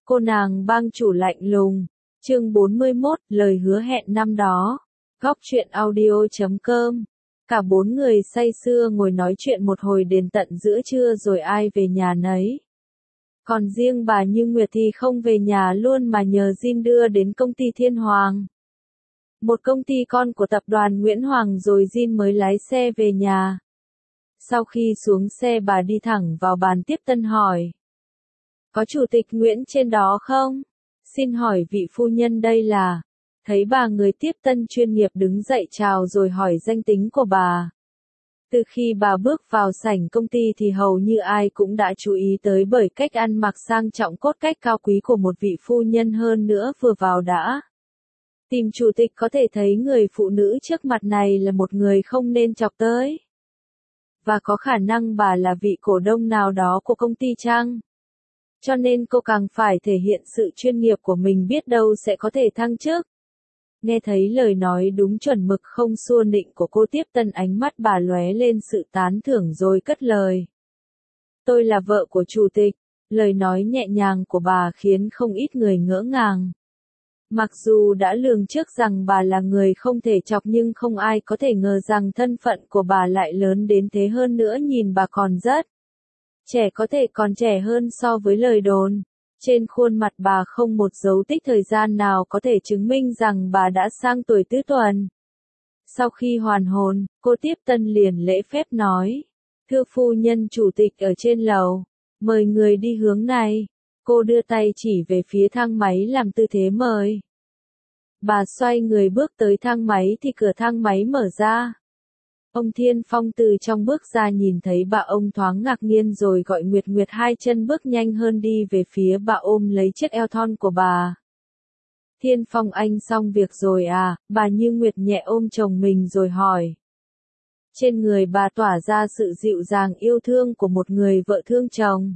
Cô nàng bang chủ lạnh lùng. Chương 41, lời hứa hẹn năm đó. Góc truyện audio.com. Cả bốn người say sưa ngồi nói chuyện một hồi đến tận giữa trưa rồi ai về nhà nấy. Còn riêng bà Như Nguyệt thì không về nhà luôn mà nhờ Jin đưa đến công ty Thiên Hoàng. Một công ty con của tập đoàn Nguyễn Hoàng rồi Jin mới lái xe về nhà. Sau khi xuống xe bà đi thẳng vào bàn tiếp tân hỏi. Có chủ tịch Nguyễn trên đó không? Xin hỏi vị phu nhân đây là... Thấy bà người tiếp tân chuyên nghiệp đứng dậy chào rồi hỏi danh tính của bà. Từ khi bà bước vào sảnh công ty thì hầu như ai cũng đã chú ý tới bởi cách ăn mặc sang trọng cốt cách cao quý của một vị phu nhân hơn nữa vừa vào đã. Tìm chủ tịch có thể thấy người phụ nữ trước mặt này là một người không nên chọc tới. Và có khả năng bà là vị cổ đông nào đó của công ty chăng? Cho nên cô càng phải thể hiện sự chuyên nghiệp của mình biết đâu sẽ có thể thăng chức. Nghe thấy lời nói đúng chuẩn mực không xua nịnh của cô tiếp tân ánh mắt bà lóe lên sự tán thưởng rồi cất lời. Tôi là vợ của chủ tịch, lời nói nhẹ nhàng của bà khiến không ít người ngỡ ngàng. Mặc dù đã lường trước rằng bà là người không thể chọc nhưng không ai có thể ngờ rằng thân phận của bà lại lớn đến thế hơn nữa nhìn bà còn rất trẻ có thể còn trẻ hơn so với lời đồn. Trên khuôn mặt bà không một dấu tích thời gian nào có thể chứng minh rằng bà đã sang tuổi tứ tuần. Sau khi hoàn hồn, cô tiếp tân liền lễ phép nói. Thưa phu nhân chủ tịch ở trên lầu, mời người đi hướng này. Cô đưa tay chỉ về phía thang máy làm tư thế mời. Bà xoay người bước tới thang máy thì cửa thang máy mở ra. Ông Thiên Phong từ trong bước ra nhìn thấy bà ông thoáng ngạc nhiên rồi gọi Nguyệt Nguyệt hai chân bước nhanh hơn đi về phía bà ôm lấy chiếc eo thon của bà. Thiên Phong anh xong việc rồi à, bà Như Nguyệt nhẹ ôm chồng mình rồi hỏi. Trên người bà tỏa ra sự dịu dàng yêu thương của một người vợ thương chồng.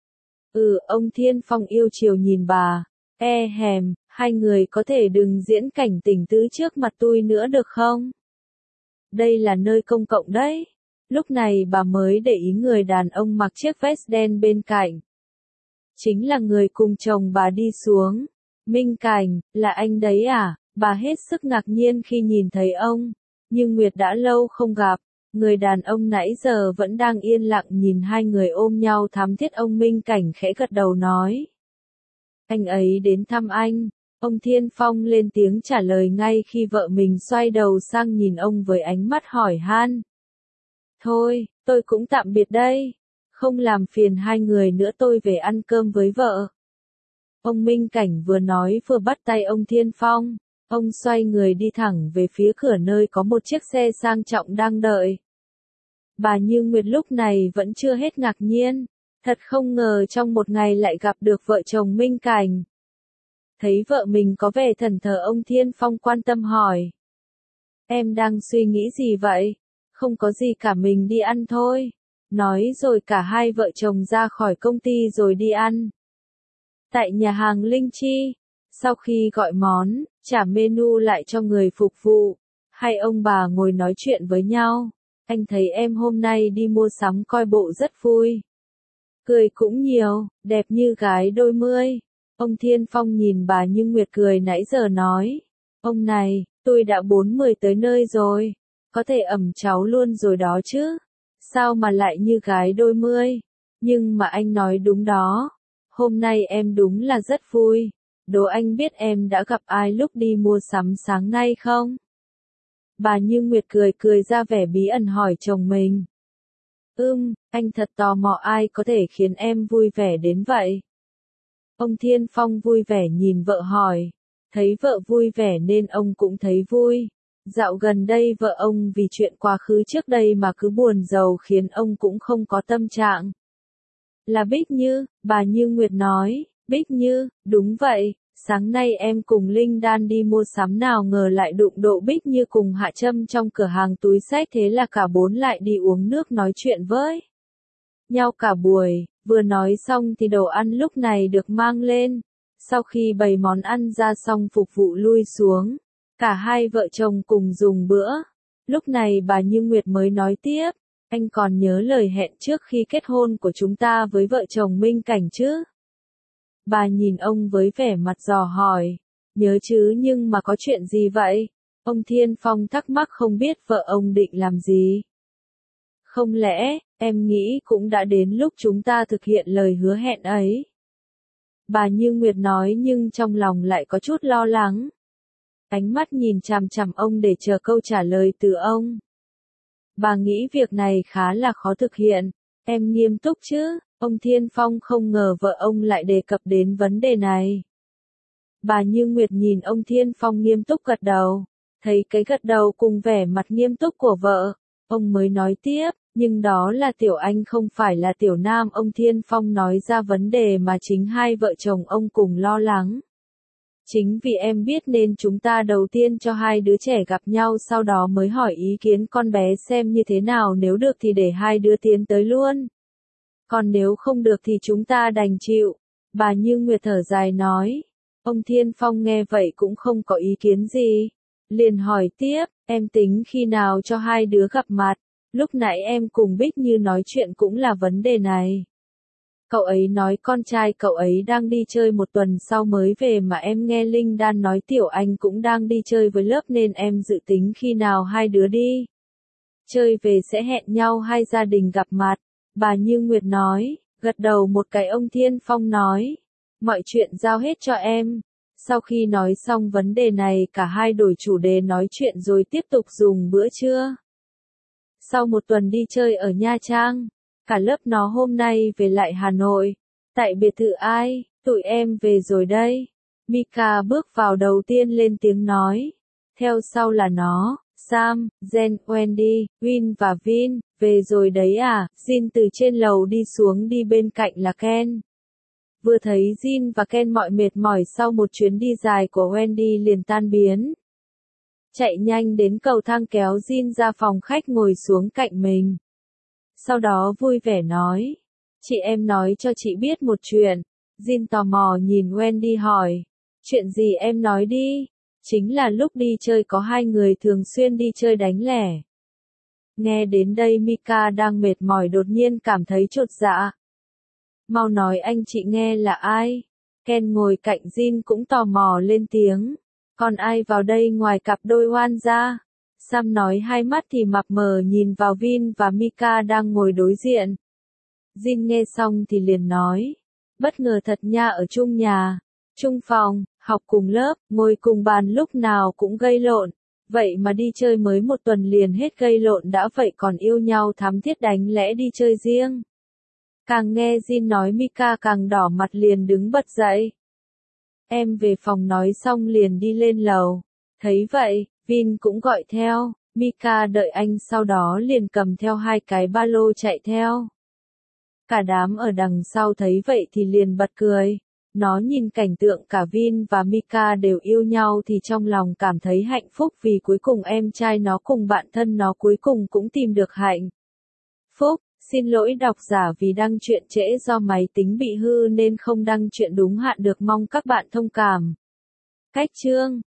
Ông Thiên Phong yêu chiều nhìn bà. Hèm, hai người có thể đừng diễn cảnh tình tứ trước mặt tôi nữa được không? Đây là nơi công cộng đấy. Lúc này bà mới để ý người đàn ông mặc chiếc vest đen bên cạnh. Chính là người cùng chồng bà đi xuống. Minh Cảnh, là anh đấy à? Bà hết sức ngạc nhiên khi nhìn thấy ông. Nhưng Nguyệt đã lâu không gặp. Người đàn ông nãy giờ vẫn đang yên lặng nhìn hai người ôm nhau thắm thiết. Ông Minh Cảnh khẽ gật đầu nói. Anh ấy đến thăm anh. Ông Thiên Phong lên tiếng trả lời ngay khi vợ mình xoay đầu sang nhìn ông với ánh mắt hỏi han. Thôi, tôi cũng tạm biệt đây. Không làm phiền hai người nữa tôi về ăn cơm với vợ. Ông Minh Cảnh vừa nói vừa bắt tay ông Thiên Phong. Ông xoay người đi thẳng về phía cửa nơi có một chiếc xe sang trọng đang đợi. Bà Như Nguyệt lúc này vẫn chưa hết ngạc nhiên. Thật không ngờ trong một ngày lại gặp được vợ chồng Minh Cảnh. Thấy vợ mình có vẻ thẫn thờ ông Thiên Phong quan tâm hỏi. Em đang suy nghĩ gì vậy? Không có gì cả mình đi ăn thôi. Nói rồi cả hai vợ chồng ra khỏi công ty rồi đi ăn. Tại nhà hàng Linh Chi, sau khi gọi món, trả menu lại cho người phục vụ, hai ông bà ngồi nói chuyện với nhau. Anh thấy em hôm nay đi mua sắm coi bộ rất vui. Cười cũng nhiều, đẹp như gái đôi mươi. Ông Thiên Phong nhìn bà Như Nguyệt cười nãy giờ nói. Ông này, tôi đã 40 tới nơi rồi. Có thể ẵm cháu luôn rồi đó chứ. Sao mà lại như gái đôi mươi. Nhưng mà anh nói đúng đó. Hôm nay em đúng là rất vui. Đố anh biết em đã gặp ai lúc đi mua sắm sáng nay không? Bà Như Nguyệt cười cười ra vẻ bí ẩn hỏi chồng mình. Anh thật tò mò ai có thể khiến em vui vẻ đến vậy? Ông Thiên Phong vui vẻ nhìn vợ hỏi. Thấy vợ vui vẻ nên ông cũng thấy vui. Dạo gần đây vợ ông vì chuyện quá khứ trước đây mà cứ buồn rầu khiến ông cũng không có tâm trạng. Là Bích Như, bà Như Nguyệt nói. Bích Như, đúng vậy. Sáng nay em cùng Linh Đan đi mua sắm nào ngờ lại đụng độ Bích Như cùng Hạ Trâm trong cửa hàng túi xách thế là cả bốn lại đi uống nước nói chuyện với nhau cả buổi. Vừa nói xong thì đồ ăn lúc này được mang lên. Sau khi bày món ăn ra xong phục vụ lui xuống, cả hai vợ chồng cùng dùng bữa. Lúc này bà Như Nguyệt mới nói tiếp, anh còn nhớ lời hẹn trước khi kết hôn của chúng ta với vợ chồng Minh Cảnh chứ? Bà nhìn ông với vẻ mặt dò hỏi. Nhớ chứ, nhưng mà có chuyện gì vậy? Ông Thiên Phong thắc mắc không biết vợ ông định làm gì. Không lẽ, em nghĩ cũng đã đến lúc chúng ta thực hiện lời hứa hẹn ấy. Bà Như Nguyệt nói nhưng trong lòng lại có chút lo lắng. Ánh mắt nhìn chằm chằm ông để chờ câu trả lời từ ông. Bà nghĩ việc này khá là khó thực hiện. Em nghiêm túc chứ? Ông Thiên Phong không ngờ vợ ông lại đề cập đến vấn đề này. Bà Như Nguyệt nhìn ông Thiên Phong nghiêm túc gật đầu. Thấy cái gật đầu cùng vẻ mặt nghiêm túc của vợ, ông mới nói tiếp, nhưng đó là Tiểu Anh không phải là Tiểu Nam. Ông Thiên Phong nói ra vấn đề mà chính hai vợ chồng ông cùng lo lắng. Chính vì em biết nên chúng ta đầu tiên cho hai đứa trẻ gặp nhau, sau đó mới hỏi ý kiến con bé xem như thế nào, nếu được thì để hai đứa tiến tới luôn. Còn nếu không được thì chúng ta đành chịu. Bà Như Nguyệt thở dài nói. Ông Thiên Phong nghe vậy cũng không có ý kiến gì. Liền hỏi tiếp, em tính khi nào cho hai đứa gặp mặt? Lúc nãy em cùng Bích Như nói chuyện cũng là vấn đề này. Cậu ấy nói con trai cậu ấy đang đi chơi một tuần sau mới về, mà em nghe Linh Đan nói Tiểu Anh cũng đang đi chơi với lớp, nên em dự tính khi nào hai đứa đi chơi về sẽ hẹn nhau hai gia đình gặp mặt. Bà Như Nguyệt nói, gật đầu một cái. Ông Thiên Phong nói, mọi chuyện giao hết cho em. Sau khi nói xong vấn đề này, cả hai đổi chủ đề nói chuyện rồi tiếp tục dùng bữa trưa. Sau một tuần đi chơi ở Nha Trang, cả lớp nó hôm nay về lại Hà Nội. Tại biệt thự ai, tụi em về rồi đây. Mika bước vào đầu tiên lên tiếng nói. Theo sau là nó, Sam, Jen, Wendy, Win và Vin. Về rồi đấy à? Jin từ trên lầu đi xuống, đi bên cạnh là Ken. Vừa thấy Jin và Ken mọi mệt mỏi sau một chuyến đi dài của Wendy liền tan biến. Chạy nhanh đến cầu thang kéo Jin ra phòng khách ngồi xuống cạnh mình. Sau đó vui vẻ nói, chị em nói cho chị biết một chuyện. Jin tò mò nhìn Wendy hỏi, chuyện gì em nói đi. Chính là lúc đi chơi có hai người thường xuyên đi chơi đánh lẻ. Nghe đến đây Mika đang mệt mỏi đột nhiên cảm thấy chột dạ. Mau nói anh chị nghe là ai. Ken ngồi cạnh Jin cũng tò mò lên tiếng. Còn ai vào đây ngoài cặp đôi hoan gia? Sam nói, hai mắt thì mập mờ nhìn vào Vin và Mika đang ngồi đối diện. Jin nghe xong thì liền nói. Bất ngờ thật nha, ở chung nhà, chung phòng, học cùng lớp, ngồi cùng bàn lúc nào cũng gây lộn. Vậy mà đi chơi mới một tuần liền hết gây lộn đã vậy, còn yêu nhau thắm thiết, đánh lẽ đi chơi riêng. Càng nghe Jin nói Mika càng đỏ mặt, liền đứng bật dậy. Em về phòng nói xong liền đi lên lầu. Thấy vậy, Vin cũng gọi theo. Mika đợi anh sau đó liền cầm theo hai cái ba lô chạy theo. Cả đám ở đằng sau thấy vậy thì liền bật cười. Nó nhìn cảnh tượng cả Vin và Mika đều yêu nhau thì trong lòng cảm thấy hạnh phúc, vì cuối cùng em trai nó cùng bạn thân nó cuối cùng cũng tìm được hạnh phúc. Xin lỗi độc giả vì đăng truyện trễ, do máy tính bị hư nên không đăng truyện đúng hạn được, mong các bạn thông cảm. Cách chương